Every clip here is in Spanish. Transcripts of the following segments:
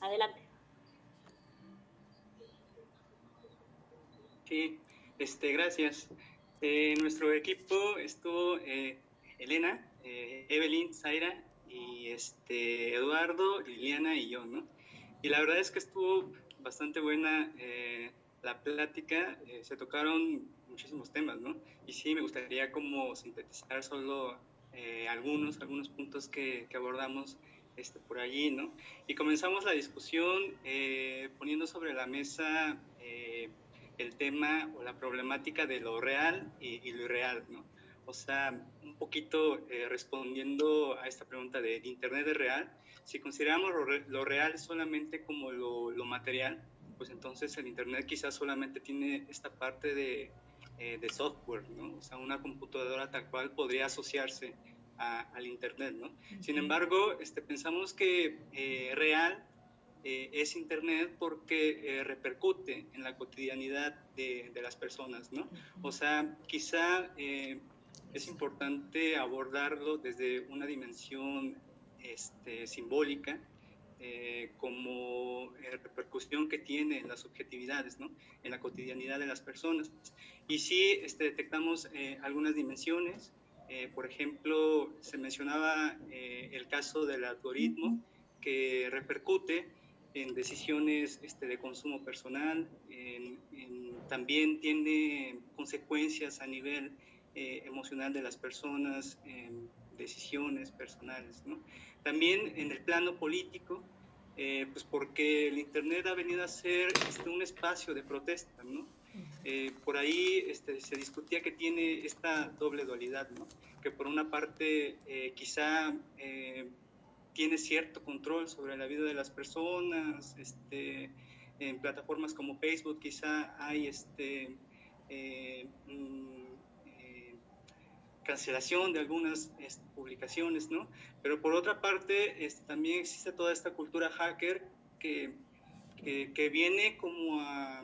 Adelante. Sí, gracias. Nuestro equipo estuvo Elena, Evelyn, Zaira y Eduardo, Liliana y yo, ¿no? Y la verdad es que estuvo bastante buena la plática, se tocaron muchísimos temas, ¿no? Y sí, me gustaría como sintetizar solo algunos puntos que abordamos por allí, ¿no? Y comenzamos la discusión poniendo sobre la mesa el tema o la problemática de lo real y lo irreal, ¿no? O sea, un poquito respondiendo a esta pregunta de ¿Internet es real? Si consideramos lo real solamente como lo material, pues entonces el Internet quizás solamente tiene esta parte de software, ¿no? O sea, una computadora tal cual podría asociarse al Internet, ¿no? Sin embargo, pensamos que real es Internet porque repercute en la cotidianidad de las personas, ¿no? O sea, quizá es importante abordarlo desde una dimensión simbólica, como repercusión que tiene en las subjetividades, ¿no? En la cotidianidad de las personas. Y sí detectamos algunas dimensiones. Por ejemplo, se mencionaba el caso del algoritmo que repercute en decisiones de consumo personal, también tiene consecuencias a nivel emocional de las personas, en decisiones personales, ¿no? También en el plano político, pues porque el Internet ha venido a ser un espacio de protesta, ¿no? Por ahí se discutía que tiene esta doble dualidad, ¿no? Que por una parte quizá tiene cierto control sobre la vida de las personas, en plataformas como Facebook quizá hay cancelación de algunas publicaciones, ¿no? Pero por otra parte, también existe toda esta cultura hacker que viene como a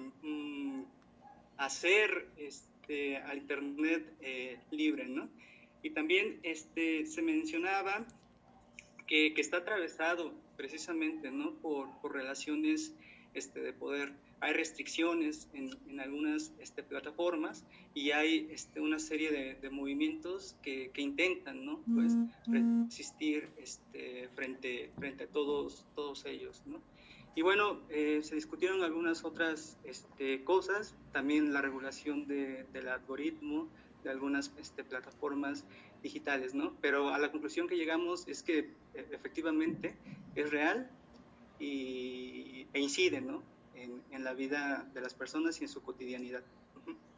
hacer al Internet libre, ¿no? Y también se mencionaba que está atravesado precisamente, ¿no? Por relaciones de poder. Hay restricciones en algunas plataformas y hay una serie de movimientos que intentan, ¿no? Pues resistir frente a todos ellos, ¿no? Y bueno, se discutieron algunas otras cosas, también la regulación del algoritmo de algunas plataformas digitales, ¿no? Pero a la conclusión que llegamos es que efectivamente es real e incide, ¿no? En la vida de las personas y en su cotidianidad.